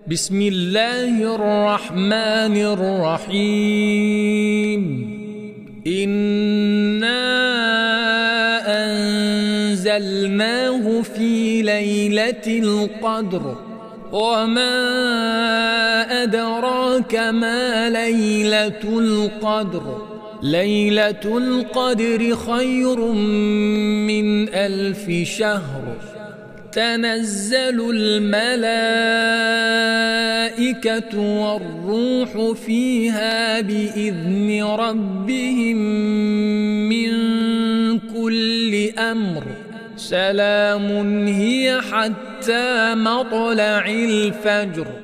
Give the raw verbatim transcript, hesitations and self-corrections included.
بسم الله الرحمن الرحيم. إنا أنزلناه في ليلة القدر وما أدراك ما ليلة القدر ليلة القدر خير من ألف شهر. تنزل الملائكة والروح فيها بإذن ربهم من كل أمر. سلام هي حتى مطلع الفجر.